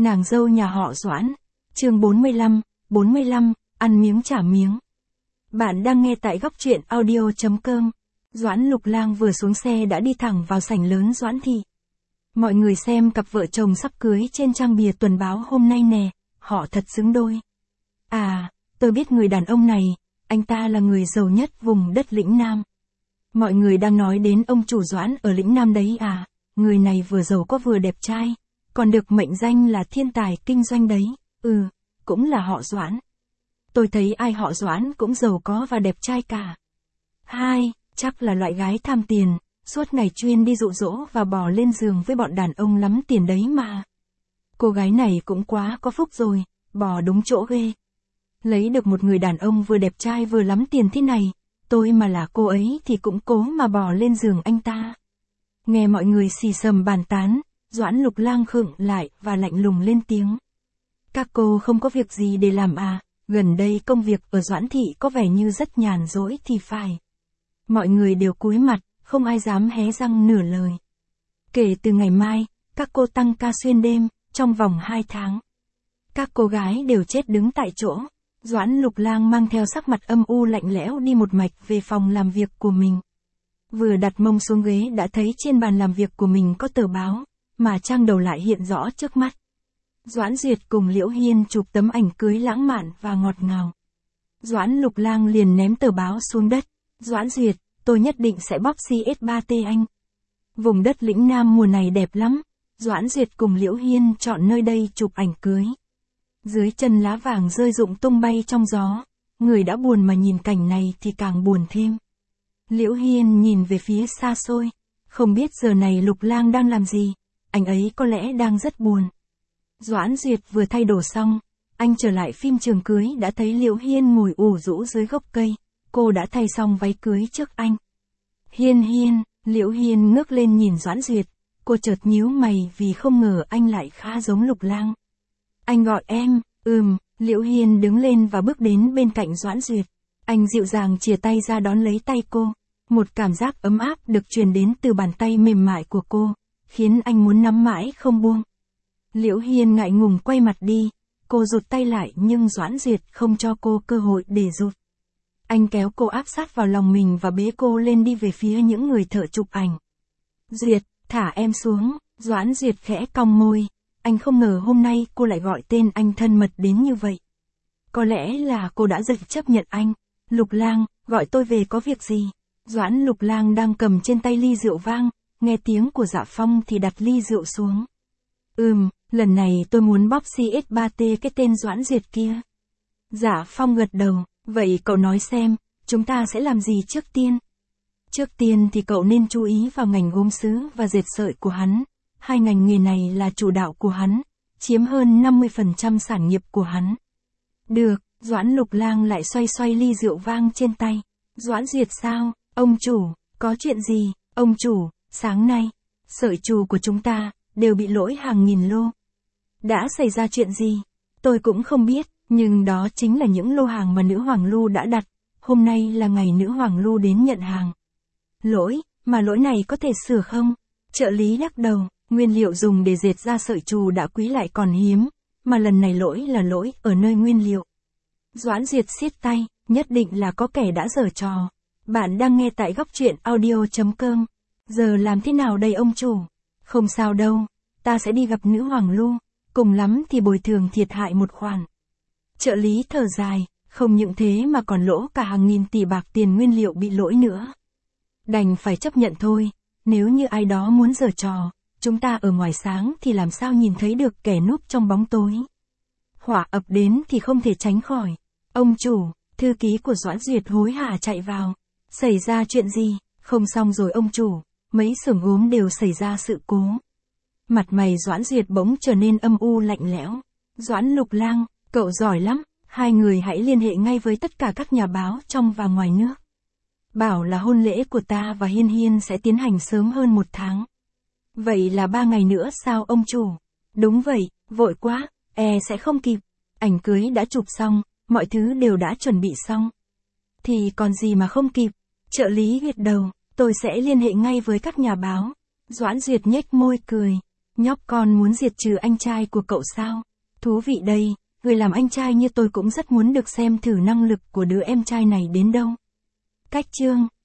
Nàng dâu nhà họ Doãn. Chương 45, ăn miếng trả miếng. Bạn đang nghe tại góc truyện audio.com. Doãn Lục Lang vừa xuống xe đã đi thẳng vào sảnh lớn Doãn thị. Mọi người xem cặp vợ chồng sắp cưới trên trang bìa tuần báo hôm nay nè, họ thật xứng đôi. À, tôi biết người đàn ông này, anh ta là người giàu nhất vùng đất lĩnh Nam. Mọi người đang nói đến ông chủ Doãn ở lĩnh Nam đấy à, người này vừa giàu có vừa đẹp trai, còn được mệnh danh là thiên tài kinh doanh đấy, cũng là họ Doãn. Tôi thấy ai họ Doãn cũng giàu có và đẹp trai cả. Hai, chắc là loại gái tham tiền, suốt ngày chuyên đi dụ dỗ và bò lên giường với bọn đàn ông lắm tiền đấy mà. Cô gái này cũng quá có phúc rồi, bò đúng chỗ ghê. Lấy được một người đàn ông vừa đẹp trai vừa lắm tiền thế này, tôi mà là cô ấy thì cũng cố mà bò lên giường anh ta. Nghe mọi người xì xầm bàn tán, Doãn Lục Lang khựng lại và lạnh lùng lên tiếng. Các cô không có việc gì để làm à, gần đây công việc ở Doãn thị có vẻ như rất nhàn rỗi thì phải. Mọi người đều cúi mặt, không ai dám hé răng nửa lời. Kể từ ngày mai, các cô tăng ca xuyên đêm, trong vòng 2 tháng. Các cô gái đều chết đứng tại chỗ. Doãn Lục Lang mang theo sắc mặt âm u lạnh lẽo đi một mạch về phòng làm việc của mình. Vừa đặt mông xuống ghế đã thấy trên bàn làm việc của mình có tờ báo, mà trang đầu lại hiện rõ trước mắt. Doãn Duyệt cùng Liễu Hiên chụp tấm ảnh cưới lãng mạn và ngọt ngào. Doãn Lục Lang liền ném tờ báo xuống đất. Doãn Duyệt, tôi nhất định sẽ bóp CS3T anh. Vùng đất lĩnh Nam mùa này đẹp lắm. Doãn Duyệt cùng Liễu Hiên chọn nơi đây chụp ảnh cưới. Dưới chân lá vàng rơi rụng tung bay trong gió. Người đã buồn mà nhìn cảnh này thì càng buồn thêm. Liễu Hiên nhìn về phía xa xôi. Không biết giờ này Lục Lang đang làm gì. Anh ấy có lẽ đang rất buồn. Doãn Duyệt vừa thay đồ xong. Anh trở lại phim trường cưới đã thấy Liễu Hiên ngồi ủ rũ dưới gốc cây. Cô đã thay xong váy cưới trước anh. Hiên, Liễu Hiên ngước lên nhìn Doãn Duyệt. Cô chợt nhíu mày vì không ngờ anh lại khá giống Lục Lang. Anh gọi em, Liễu Hiên đứng lên và bước đến bên cạnh Doãn Duyệt. Anh dịu dàng chìa tay ra đón lấy tay cô. Một cảm giác ấm áp được truyền đến từ bàn tay mềm mại của cô, khiến anh muốn nắm mãi không buông. Liễu Hiên ngại ngùng quay mặt đi. Cô rụt tay lại nhưng Doãn Duyệt không cho cô cơ hội để rụt. Anh kéo cô áp sát vào lòng mình và bế cô lên đi về phía những người thợ chụp ảnh. Duyệt, thả em xuống. Doãn Duyệt khẽ cong môi. Anh không ngờ hôm nay cô lại gọi tên anh thân mật đến như vậy. Có lẽ là cô đã dần chấp nhận anh. Lục Lang, gọi tôi về có việc gì? Doãn Lục Lang đang cầm trên tay ly rượu vang, nghe tiếng của Dạ Phong thì đặt ly rượu xuống. Lần này tôi muốn bóp CS3T cái tên Doãn Duyệt kia. Dạ Phong gật đầu, vậy cậu nói xem, chúng ta sẽ làm gì trước tiên? Trước tiên thì cậu nên chú ý vào ngành gốm sứ và dệt sợi của hắn. Hai ngành nghề này là chủ đạo của hắn, chiếm hơn 50% sản nghiệp của hắn. Được, Doãn Lục Lang lại xoay ly rượu vang trên tay. Doãn Duyệt sao? Ông chủ, có chuyện gì? Ông chủ, sáng nay, sợi trù của chúng ta đều bị lỗi hàng nghìn lô. Đã xảy ra chuyện gì? Tôi cũng không biết, nhưng đó chính là những lô hàng mà nữ hoàng Lu đã đặt. Hôm nay là ngày nữ hoàng Lu đến nhận hàng. Lỗi, mà lỗi này có thể sửa không? Trợ lý lắc đầu, nguyên liệu dùng để dệt ra sợi trù đã quý lại còn hiếm, mà lần này lỗi là lỗi ở nơi nguyên liệu. Doãn Duyệt siết tay, nhất định là có kẻ đã giở trò. Bạn đang nghe tại góc truyện audio.com. Giờ làm thế nào đây ông chủ? Không sao đâu, ta sẽ đi gặp nữ hoàng Lu, cùng lắm thì bồi thường thiệt hại một khoản. Trợ lý thở dài, không những thế mà còn lỗ cả hàng nghìn tỷ bạc tiền nguyên liệu bị lỗi nữa. Đành phải chấp nhận thôi, nếu như ai đó muốn giở trò, chúng ta ở ngoài sáng thì làm sao nhìn thấy được kẻ núp trong bóng tối. Hỏa ập đến thì không thể tránh khỏi. Ông chủ, thư ký của Doãn Duyệt hối hả chạy vào. Xảy ra chuyện gì? Không xong rồi ông chủ, mấy xưởng gốm đều xảy ra sự cố. Mặt mày Doãn Duyệt bỗng trở nên âm u lạnh lẽo. Doãn Lục Lang, cậu giỏi lắm, hai người hãy liên hệ ngay với tất cả các nhà báo trong và ngoài nước. Bảo là hôn lễ của ta và Hiên sẽ tiến hành sớm hơn 1 tháng. Vậy là 3 ngày nữa sao ông chủ? Đúng vậy, vội quá, sẽ không kịp. Ảnh cưới đã chụp xong, mọi thứ đều đã chuẩn bị xong. Thì còn gì mà không kịp? Trợ lý gật đầu, tôi sẽ liên hệ ngay với các nhà báo. Doãn Duyệt nhếch môi cười. Nhóc con muốn diệt trừ anh trai của cậu sao? Thú vị đây, người làm anh trai như tôi cũng rất muốn được xem thử năng lực của đứa em trai này đến đâu. Cách chương